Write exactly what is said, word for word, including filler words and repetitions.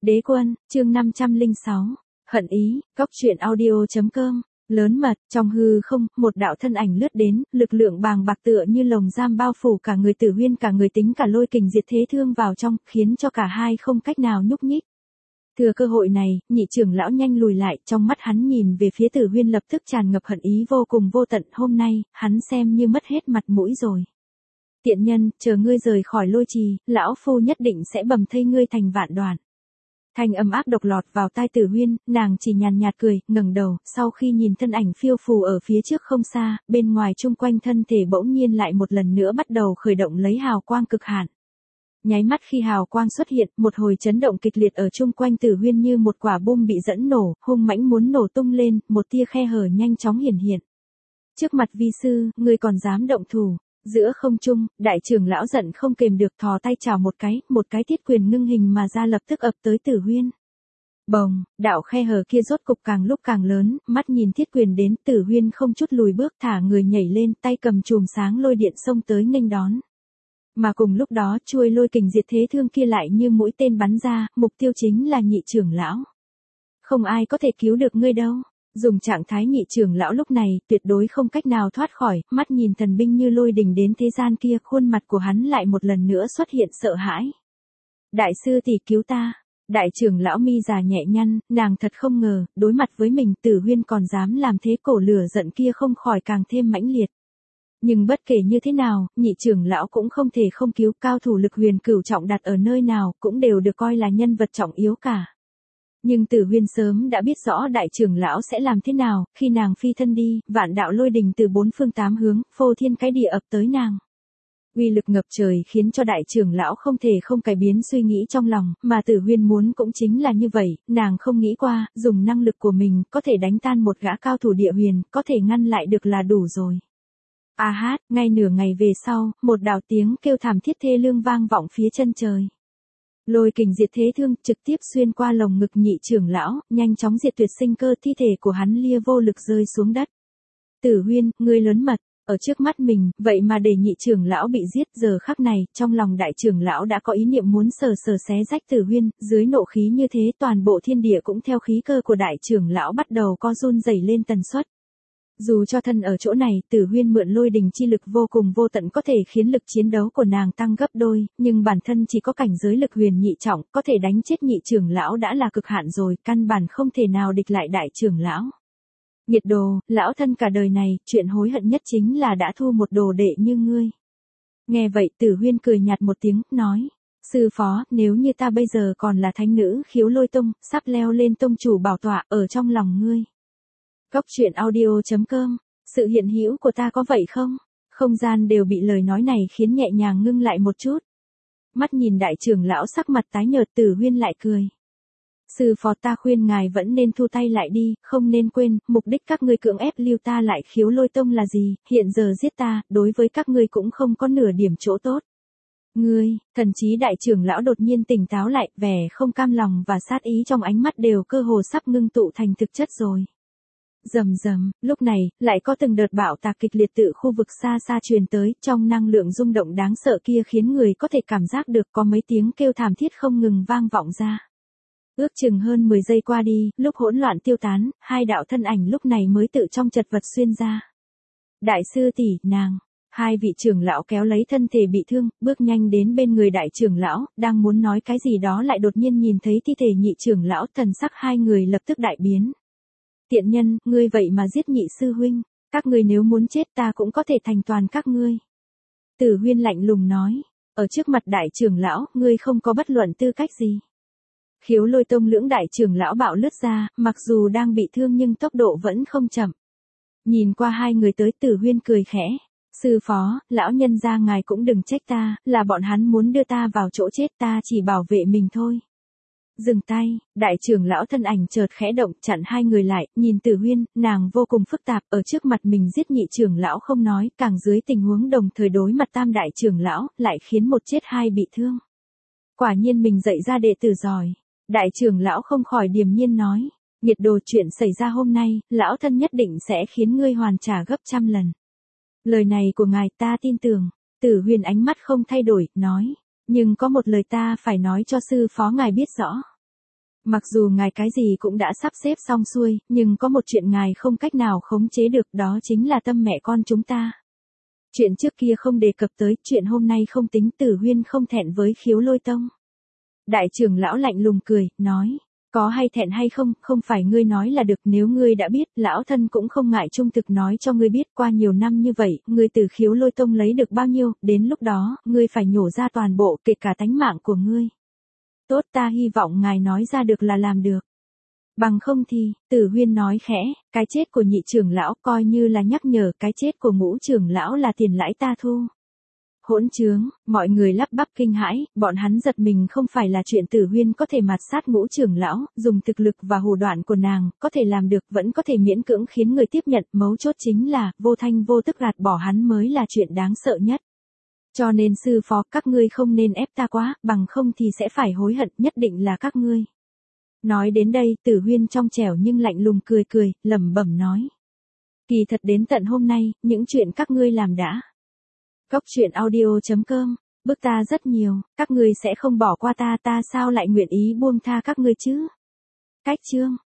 Đế quân, chương năm trăm lẻ sáu, hận ý, góc truyện audio.com, lớn mật, trong hư không, một đạo thân ảnh lướt đến, lực lượng bàng bạc tựa như lồng giam bao phủ cả người Tử Huyên cả người tính cả lôi kình diệt thế thương vào trong, khiến cho cả hai không cách nào nhúc nhích. Thừa cơ hội này, nhị trưởng lão nhanh lùi lại, trong mắt hắn nhìn về phía Tử Huyên lập tức tràn ngập hận ý vô cùng vô tận, hôm nay, hắn xem như mất hết mặt mũi rồi. Tiện nhân, chờ ngươi rời khỏi lôi trì, lão phu nhất định sẽ bầm thây ngươi thành vạn đoạn. Thanh âm ác độc lọt vào tai Tử Huyên, nàng chỉ nhàn nhạt cười, ngẩng đầu, sau khi nhìn thân ảnh phiêu phù ở phía trước không xa, bên ngoài chung quanh thân thể bỗng nhiên lại một lần nữa bắt đầu khởi động lấy hào quang cực hạn. Nháy mắt khi hào quang xuất hiện, một hồi chấn động kịch liệt ở chung quanh Tử Huyên như một quả bom bị dẫn nổ, hung mãnh muốn nổ tung lên, một tia khe hở nhanh chóng hiển hiện. Trước mặt vi sư, ngươi còn dám động thủ? Giữa không trung, đại trưởng lão giận không kềm được thò tay chào một cái, một cái thiết quyền ngưng hình mà ra lập tức ập tới Tử Huyên. Bồng, đạo khe hở kia rốt cục càng lúc càng lớn, mắt nhìn thiết quyền đến, Tử Huyên không chút lùi bước thả người nhảy lên, tay cầm chùm sáng lôi điện xông tới nghênh đón. Mà cùng lúc đó, chuôi lôi kình diệt thế thương kia lại như mũi tên bắn ra, mục tiêu chính là nhị trưởng lão. Không ai có thể cứu được ngươi đâu. Dùng trạng thái nhị trưởng lão lúc này, tuyệt đối không cách nào thoát khỏi, mắt nhìn thần binh như lôi đình đến thế gian kia, khuôn mặt của hắn lại một lần nữa xuất hiện sợ hãi. Đại sư tỷ cứu ta. Đại trưởng lão mi già nhẹ nhăn, nàng thật không ngờ, đối mặt với mình Tử Huyên còn dám làm thế, cổ lửa giận kia không khỏi càng thêm mãnh liệt. Nhưng bất kể như thế nào, nhị trưởng lão cũng không thể không cứu, cao thủ lực huyền cửu trọng đặt ở nơi nào, cũng đều được coi là nhân vật trọng yếu cả. Nhưng Tử Huyên sớm đã biết rõ đại trưởng lão sẽ làm thế nào, khi nàng phi thân đi, vạn đạo lôi đình từ bốn phương tám hướng, phô thiên cái địa ập tới nàng. Uy lực ngập trời khiến cho đại trưởng lão không thể không cải biến suy nghĩ trong lòng, mà Tử Huyên muốn cũng chính là như vậy, nàng không nghĩ qua, dùng năng lực của mình, có thể đánh tan một gã cao thủ địa huyền, có thể ngăn lại được là đủ rồi. A hát, ngay nửa ngày về sau, một đạo tiếng kêu thảm thiết thê lương vang vọng phía chân trời. Lôi kình diệt thế thương trực tiếp xuyên qua lồng ngực nhị trưởng lão, nhanh chóng diệt tuyệt sinh cơ, thi thể của hắn lia vô lực rơi xuống đất. Tử Huyên, ngươi lớn mật, ở trước mắt mình, vậy mà để nhị trưởng lão bị giết, giờ khắc này, trong lòng đại trưởng lão đã có ý niệm muốn sờ sờ xé rách Tử Huyên, dưới nộ khí như thế toàn bộ thiên địa cũng theo khí cơ của đại trưởng lão bắt đầu co run rẩy lên tần suất. Dù cho thân ở chỗ này, Tử Huyên mượn lôi đình chi lực vô cùng vô tận có thể khiến lực chiến đấu của nàng tăng gấp đôi, nhưng bản thân chỉ có cảnh giới lực huyền nhị trọng, có thể đánh chết nhị trưởng lão đã là cực hạn rồi, căn bản không thể nào địch lại đại trưởng lão. Nhiệt đồ, lão thân cả đời này, chuyện hối hận nhất chính là đã thu một đồ đệ như ngươi. Nghe vậy Tử Huyên cười nhạt một tiếng, nói, sư phó, nếu như ta bây giờ còn là thánh nữ Khiếu Lôi Tông, sắp leo lên tông chủ bảo tọa ở trong lòng ngươi. Góc truyện audio.com, sự hiện hữu của ta có vậy không? Không gian đều bị lời nói này khiến nhẹ nhàng ngưng lại một chút. Mắt nhìn đại trưởng lão sắc mặt tái nhợt, Tử Huyên lại cười. Sư phó, ta khuyên ngài vẫn nên thu tay lại đi, không nên quên, mục đích các ngươi cưỡng ép lưu ta lại Khiếu Lôi Tông là gì, hiện giờ giết ta, đối với các ngươi cũng không có nửa điểm chỗ tốt. Ngươi, thần chí đại trưởng lão đột nhiên tỉnh táo lại, vẻ không cam lòng và sát ý trong ánh mắt đều cơ hồ sắp ngưng tụ thành thực chất rồi. Rầm rầm, lúc này, lại có từng đợt bạo tạc kịch liệt từ khu vực xa xa truyền tới, trong năng lượng rung động đáng sợ kia khiến người có thể cảm giác được có mấy tiếng kêu thảm thiết không ngừng vang vọng ra. Ước chừng hơn mười giây qua đi, lúc hỗn loạn tiêu tán, hai đạo thân ảnh lúc này mới tự trong chật vật xuyên ra. Đại sư tỷ, nàng, hai vị trưởng lão kéo lấy thân thể bị thương, bước nhanh đến bên người đại trưởng lão, đang muốn nói cái gì đó lại đột nhiên nhìn thấy thi thể nhị trưởng lão, thần sắc hai người lập tức đại biến. Tiện nhân, ngươi vậy mà giết nhị sư huynh, các ngươi nếu muốn chết ta cũng có thể thành toàn các ngươi. Tử Huyên lạnh lùng nói, ở trước mặt đại trưởng lão, ngươi không có bất luận tư cách gì. Khiếu Lôi Tông lưỡng đại trưởng lão bạo lướt ra, mặc dù đang bị thương nhưng tốc độ vẫn không chậm. Nhìn qua hai người tới, Tử Huyên cười khẽ, sư phó, lão nhân gia ngài cũng đừng trách ta, là bọn hắn muốn đưa ta vào chỗ chết, ta chỉ bảo vệ mình thôi. Dừng tay, đại trưởng lão thân ảnh chợt khẽ động, chặn hai người lại, nhìn Tử Huyên, nàng vô cùng phức tạp, ở trước mặt mình giết nhị trưởng lão không nói, càng dưới tình huống đồng thời đối mặt tam đại trưởng lão, lại khiến một chết hai bị thương. Quả nhiên mình dạy ra đệ tử giỏi. Đại trưởng lão không khỏi điềm nhiên nói, nhiệt đồ, chuyện xảy ra hôm nay, lão thân nhất định sẽ khiến ngươi hoàn trả gấp trăm lần. Lời này của ngài ta tin tưởng. Tử Huyên ánh mắt không thay đổi, nói, nhưng có một lời ta phải nói cho sư phó ngài biết rõ. Mặc dù ngài cái gì cũng đã sắp xếp xong xuôi, nhưng có một chuyện ngài không cách nào khống chế được, đó chính là tâm mẹ con chúng ta. Chuyện trước kia không đề cập tới, chuyện hôm nay không tính, Tử Huyên không thẹn với Khiếu Lôi Tông. Đại trưởng lão lạnh lùng cười, nói, có hay thẹn hay không, không phải ngươi nói là được, nếu ngươi đã biết, lão thân cũng không ngại trung thực nói cho ngươi biết, qua nhiều năm như vậy, ngươi từ Khiếu Lôi Tông lấy được bao nhiêu, đến lúc đó, ngươi phải nhổ ra toàn bộ, kể cả tánh mạng của ngươi. Tốt, ta hy vọng ngài nói ra được là làm được. Bằng không thì, Tử Huyên nói khẽ, cái chết của nhị trưởng lão coi như là nhắc nhở, cái chết của ngũ trưởng lão là tiền lãi ta thu. Hỗn trướng, mọi người lắp bắp kinh hãi, bọn hắn giật mình, không phải là chuyện Tử Huyên có thể mạt sát ngũ trưởng lão, dùng thực lực và hù đoạn của nàng, có thể làm được, vẫn có thể miễn cưỡng khiến người tiếp nhận, mấu chốt chính là, vô thanh vô tức gạt bỏ hắn mới là chuyện đáng sợ nhất. Cho nên sư phó, các ngươi không nên ép ta quá, bằng không thì sẽ phải hối hận, nhất định là các ngươi. Nói đến đây, Tử Huyên trong trẻo nhưng lạnh lùng cười cười, lẩm bẩm nói. Kỳ thật đến tận hôm nay, những chuyện các ngươi làm đã. Cốc truyện audio chấm com, bức ta rất nhiều, các ngươi sẽ không bỏ qua ta, ta sao lại nguyện ý buông tha các ngươi chứ? Cách chương.